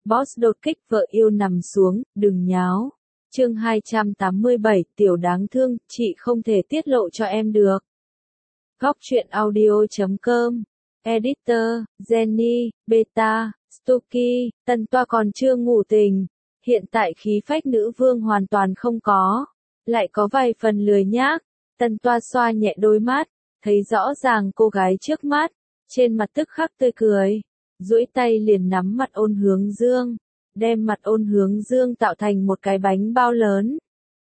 Boss đột kích vợ yêu nằm xuống, đừng nháo. Chương 287, tiểu đáng thương, chị không thể tiết lộ cho em được. Góc truyện audio.com. Editor, Jenny, Beta, Stucky, Tần Toa còn chưa ngủ tỉnh. Hiện tại khí phách nữ vương hoàn toàn không có. Lại có vài phần lười nhác. Tần Toa xoa nhẹ đôi mắt. Thấy rõ ràng cô gái trước mắt. Trên mặt tức khắc tươi cười. Duỗi tay liền nắm mặt Ôn Hướng Dương. Đem mặt Ôn Hướng Dương tạo thành một cái bánh bao lớn.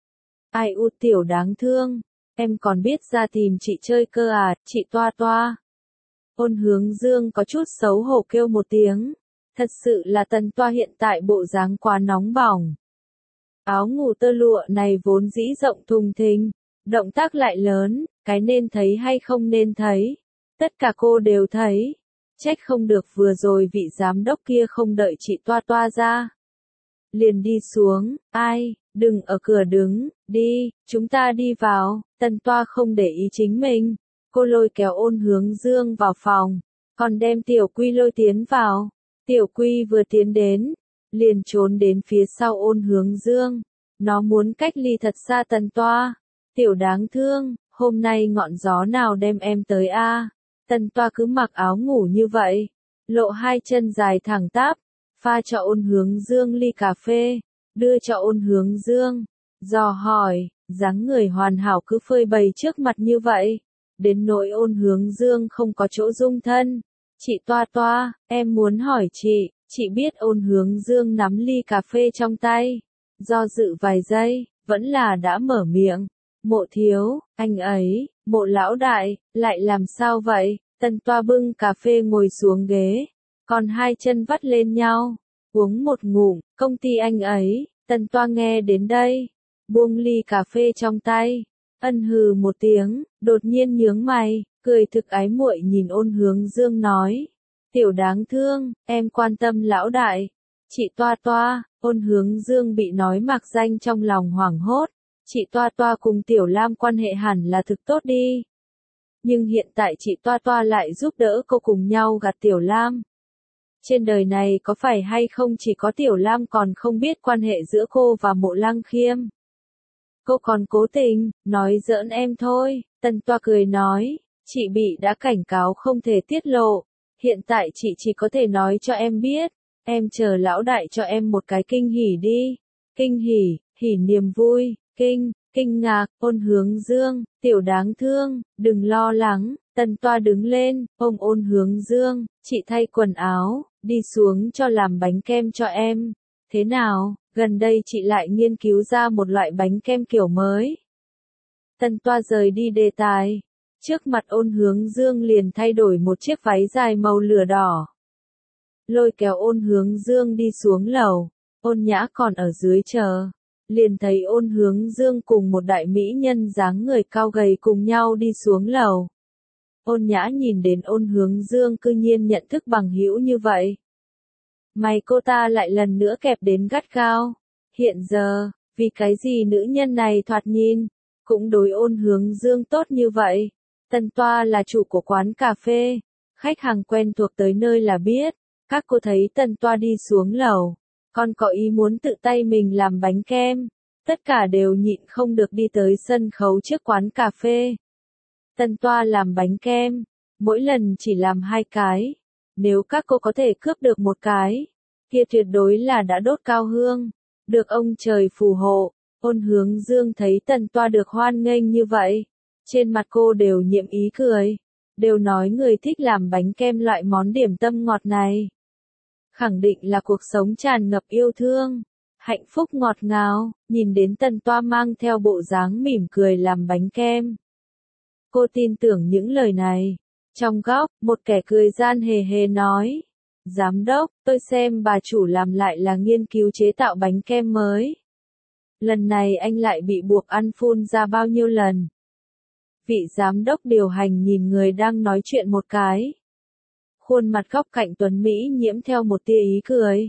Ai u tiểu đáng thương. Em còn biết ra tìm chị chơi cơ à, chị Toa Toa. Ôn Hướng Dương có chút xấu hổ kêu một tiếng. Thật sự là Tần Toa hiện tại bộ dáng quá nóng bỏng. Áo ngủ tơ lụa này vốn dĩ rộng thùng thình, động tác lại lớn, cái nên thấy hay không nên thấy. Tất cả cô đều thấy. Trách không được vừa rồi vị giám đốc kia không đợi chị Toa Toa ra. Liền đi xuống, ai, đừng ở cửa đứng, đi, chúng ta đi vào. Tần Toa không để ý chính mình. Cô lôi kéo Ôn Hướng Dương vào phòng, còn đem Tiểu Quy lôi tiến vào. Tiểu Quy vừa tiến đến, liền trốn đến phía sau Ôn Hướng Dương. Nó muốn cách ly thật xa Tần Toa. Tiểu đáng thương, hôm nay ngọn gió nào đem em tới a? Tần Toa cứ mặc áo ngủ như vậy, lộ hai chân dài thẳng tắp, pha cho Ôn Hướng Dương ly cà phê, đưa cho Ôn Hướng Dương, dò hỏi, dáng người hoàn hảo cứ phơi bày trước mặt như vậy, đến nỗi Ôn Hướng Dương không có chỗ dung thân. Chị Toa Toa, em muốn hỏi chị biết. Ôn Hướng Dương nắm ly cà phê trong tay, do dự vài giây, vẫn là đã mở miệng. Mộ thiếu, anh ấy, Mộ lão đại, lại làm sao vậy? Tần Toa bưng cà phê ngồi xuống ghế, còn hai chân vắt lên nhau, uống một ngụm. Công ty anh ấy. Tần Toa nghe đến đây, buông ly cà phê trong tay, ân hừ một tiếng, đột nhiên nhướng mày, cười thực ái muội nhìn Ôn Hướng Dương nói, tiểu đáng thương, em quan tâm lão đại. Chị Toa Toa. Ôn Hướng Dương bị nói mạc danh trong lòng hoảng hốt. Chị Toa Toa cùng Tiểu Lam quan hệ hẳn là thực tốt đi. Nhưng hiện tại chị Toa Toa lại giúp đỡ cô cùng nhau gạt Tiểu Lam. Trên đời này có phải hay không chỉ có Tiểu Lam còn không biết quan hệ giữa cô và Mộ Lăng Khiêm. Cô còn cố tình, nói giỡn em thôi. Tần Toa cười nói, chị bị đã cảnh cáo không thể tiết lộ. Hiện tại chị chỉ có thể nói cho em biết. Em chờ lão đại cho em một cái kinh hỉ đi. Kinh hỉ, hỉ niềm vui, kinh ngạc. Ôn Hướng Dương, tiểu đáng thương, đừng lo lắng. Tần Toa đứng lên, ôm Ôn Hướng Dương, chị thay quần áo, đi xuống cho làm bánh kem cho em. Thế nào, gần đây chị lại nghiên cứu ra một loại bánh kem kiểu mới. Tần Toa rời đi đề tài. Trước mặt Ôn Hướng Dương liền thay đổi một chiếc váy dài màu lửa đỏ. Lôi kéo Ôn Hướng Dương đi xuống lầu. Ôn Nhã còn ở dưới chờ. Liền thấy Ôn Hướng Dương cùng một đại mỹ nhân dáng người cao gầy cùng nhau đi xuống lầu. Ôn Nhã nhìn đến Ôn Hướng Dương cư nhiên nhận thức bằng hữu như vậy. Mày cô ta lại lần nữa kẹp đến gắt gao. Hiện giờ, vì cái gì nữ nhân này thoạt nhìn, cũng đối Ôn Hướng Dương tốt như vậy. Tần Toa là chủ của quán cà phê. Khách hàng quen thuộc tới nơi là biết. Các cô thấy Tần Toa đi xuống lầu. Còn có ý muốn tự tay mình làm bánh kem. Tất cả đều nhịn không được đi tới sân khấu trước quán cà phê. Tần Toa làm bánh kem. Mỗi lần chỉ làm 2 cái. Nếu các cô có thể cướp được một cái, kia tuyệt đối là đã đốt cao hương. Được ông trời phù hộ. Ôn Hướng Dương thấy Tần Toa được hoan nghênh như vậy. Trên mặt cô đều nhiễm ý cười. Đều nói người thích làm bánh kem loại món điểm tâm ngọt này. Khẳng định là cuộc sống tràn ngập yêu thương, hạnh phúc ngọt ngào. Nhìn đến Tần Toa mang theo bộ dáng mỉm cười làm bánh kem. Cô tin tưởng những lời này. Trong góc, một kẻ cười gian hề hề nói. Giám đốc, tôi xem bà chủ làm lại là nghiên cứu chế tạo bánh kem mới. Lần này anh lại bị buộc ăn phun ra bao nhiêu lần. Vị giám đốc điều hành nhìn người đang nói chuyện một cái. Khuôn mặt góc cạnh tuấn Mỹ nhiễm theo một tia ý cười.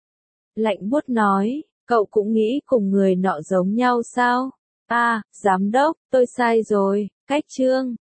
Lạnh buốt nói, cậu cũng nghĩ cùng người nọ giống nhau sao? À, giám đốc, tôi sai rồi, cách chương.